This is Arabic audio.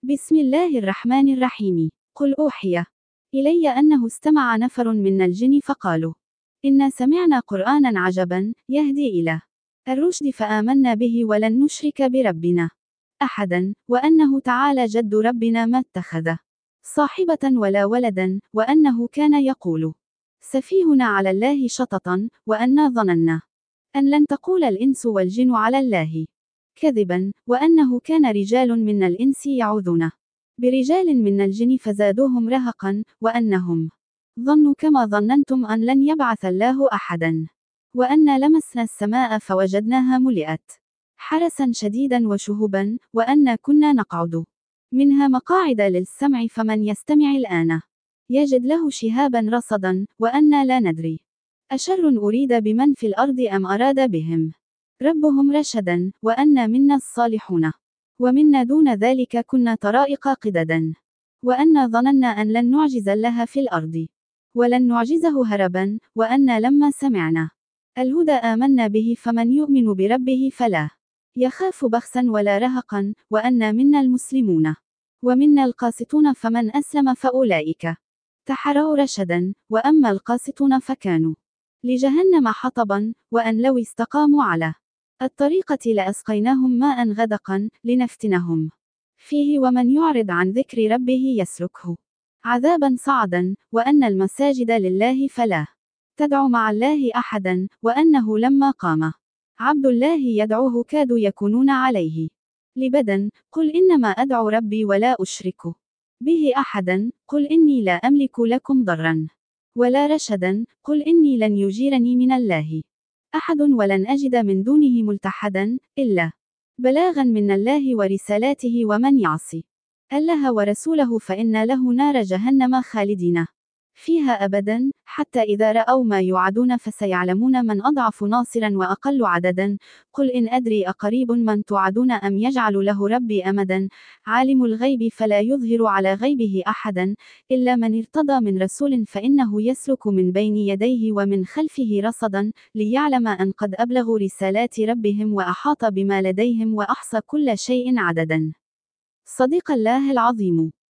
بسم الله الرحمن الرحيم. قل أوحي إلي أنه استمع نفر من الجن فقالوا إنا سمعنا قرآنا عجبا يهدي إلى الرشد فآمنا به ولن نشرك بربنا أحدا وأنه تعالى جد ربنا ما اتخذ صاحبة ولا ولدا وأنه كان يقول سفيهنا على الله شططا وأنا ظننا أن لن تقول الإنس والجن على الله كذبا وأنه كان رجال من الإنس يعوذون برجال من الجن فزادوهم رهقا وأنهم ظنوا كما ظننتم أن لن يبعث الله أحدا وأنا لمسنا السماء فوجدناها ملئت حرسا شديدا وشهبا وأنا كنا نقعد منها مقاعد للسمع فمن يستمع الآن يجد له شهابا رصدا وأنا لا ندري أشر أريد بمن في الأرض أم أراد بهم ربهم رشدا وأنا منا الصالحون ومنا دون ذلك كنا طرائق قددا وأنا ظننا أن لن نعجز الله في الأرض ولن نعجزه هربا وأنا لما سمعنا الهدى آمنا به فمن يؤمن بربه فلا يخاف بخسا ولا رهقا وأنا منا المسلمون ومنا القاسطون فمن أسلم فأولئك تحروا رشدا وأما القاسطون فكانوا لجهنم حطبا وأن لو استقاموا على الطريقة لأسقيناهم ماء غدقا لنفتنهم فيه ومن يعرض عن ذكر ربه يسلكه عذابا صعدا وأن المساجد لله فلا تدعو مع الله أحدا وأنه لما قام عبد الله يدعوه كادوا يكونون عليه لبدا قل إنما أدعو ربي ولا أشرك به أحدا قل إني لا أملك لكم ضرا ولا رشدا قل إني لن يجيرني من الله أحد ولن أجد من دونه ملتحدا إلا بلاغا من الله ورسالاته ومن يعص الله ورسوله فإن له نار جهنم خالدين فيها أبدا حتى إذا رأوا ما يوعدون فسيعلمون من أضعف ناصرا وأقل عددا قل إن أدري أقريب من توعدون أم يجعل له ربي أمدا عالم الغيب فلا يظهر على غيبه أحدا إلا من ارتضى من رسول فإنه يسلك من بين يديه ومن خلفه رصدا ليعلم أن قد أبلغوا رسالات ربهم وأحاط بما لديهم وأحصى كل شيء عددا. صدق الله العظيم.